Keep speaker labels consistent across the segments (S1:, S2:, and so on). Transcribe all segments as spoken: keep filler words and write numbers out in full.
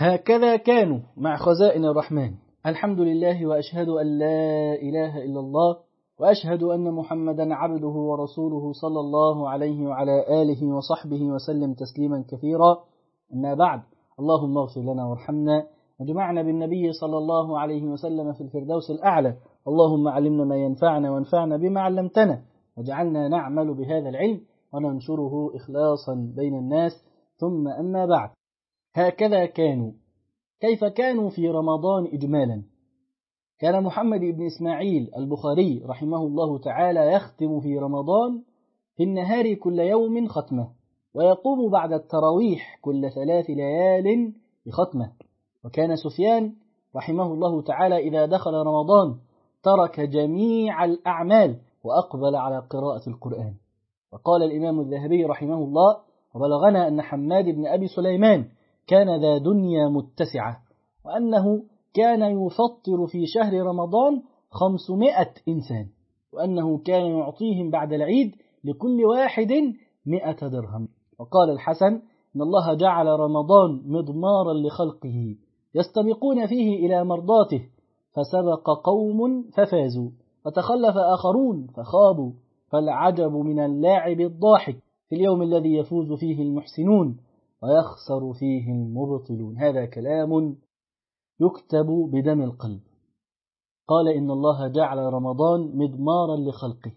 S1: هكذا كانوا مع خزائن الرحمن. الحمد لله، وأشهد أن لا إله إلا الله، وأشهد أن محمدا عبده ورسوله صلى الله عليه وعلى آله وصحبه وسلم تسليما كثيرا. أما بعد، اللهم اغفر لنا وارحمنا وجمعنا بالنبي صلى الله عليه وسلم في الفردوس الأعلى. اللهم علمنا ما ينفعنا وانفعنا بما علمتنا، وجعلنا نعمل بهذا العلم وننشره إخلاصا بين الناس. ثم أما بعد، هكذا كانوا. كيف كانوا في رمضان إجمالا؟ كان محمد بن إسماعيل البخاري رحمه الله تعالى يختم في رمضان في النهار كل يوم ختمة، ويقوم بعد التراويح كل ثلاث ليال بختمة. وكان سفيان رحمه الله تعالى إذا دخل رمضان ترك جميع الأعمال وأقبل على قراءة القرآن. وقال الإمام الذهبي رحمه الله: وبلغنا أن حماد بن أبي سليمان كان ذا دنيا متسعة، وأنه كان يفطر في شهر رمضان خمسمائة إنسان، وأنه كان يعطيهم بعد العيد لكل واحد مئة درهم. وقال الحسن: إن الله جعل رمضان مضمارا لخلقه يستبقون فيه إلى مرضاته، فسبق قوم ففازوا، وتخلف آخرون فخابوا، فالعجب من اللاعب الضاحك في اليوم الذي يفوز فيه المحسنون ويخسر فيه المبطلون. هذا كلام يكتب بدم القلب. قال: إن الله جعل رمضان مضمارا لخلقه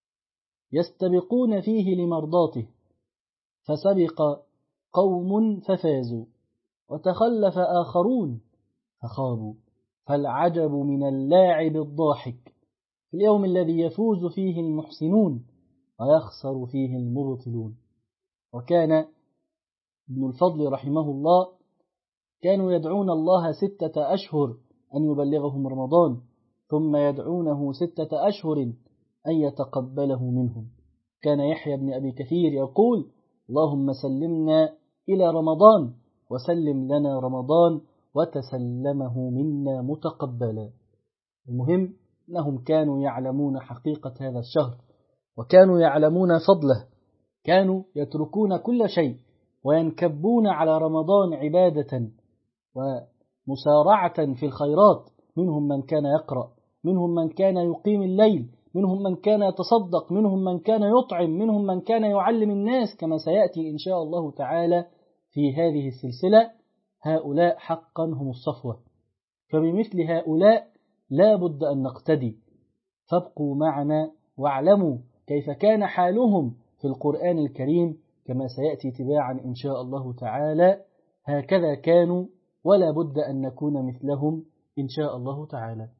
S1: يستبقون فيه لمرضاته، فسبق قوم ففازوا، وتخلف آخرون فخابوا، فالعجب من اللاعب الضاحك في اليوم الذي يفوز فيه المحسنون ويخسر فيه المبطلون. وكان ابن الفضل رحمه الله كانوا يدعون الله ستة أشهر أن يبلغهم رمضان، ثم يدعونه ستة أشهر أن يتقبله منهم. كان يحيى بن أبي كثير يقول: اللهم سلمنا إلى رمضان وسلم لنا رمضان وتسلمه منا متقبلا. المهم أنهم كانوا يعلمون حقيقة هذا الشهر، وكانوا يعلمون فضله، كانوا يتركون كل شيء وينكبون على رمضان عبادة ومسارعة في الخيرات. منهم من كان يقرأ، منهم من كان يقيم الليل، منهم من كان يتصدق، منهم من كان يطعم، منهم من كان يعلم الناس، كما سيأتي إن شاء الله تعالى في هذه السلسلة. هؤلاء حقا هم الصفوة، فبمثل هؤلاء لا بد أن نقتدي. فابقوا معنا واعلموا كيف كان حالهم في القرآن الكريم، كما سيأتي تباعا إن شاء الله تعالى. هكذا كانوا، ولا بد أن نكون مثلهم إن شاء الله تعالى.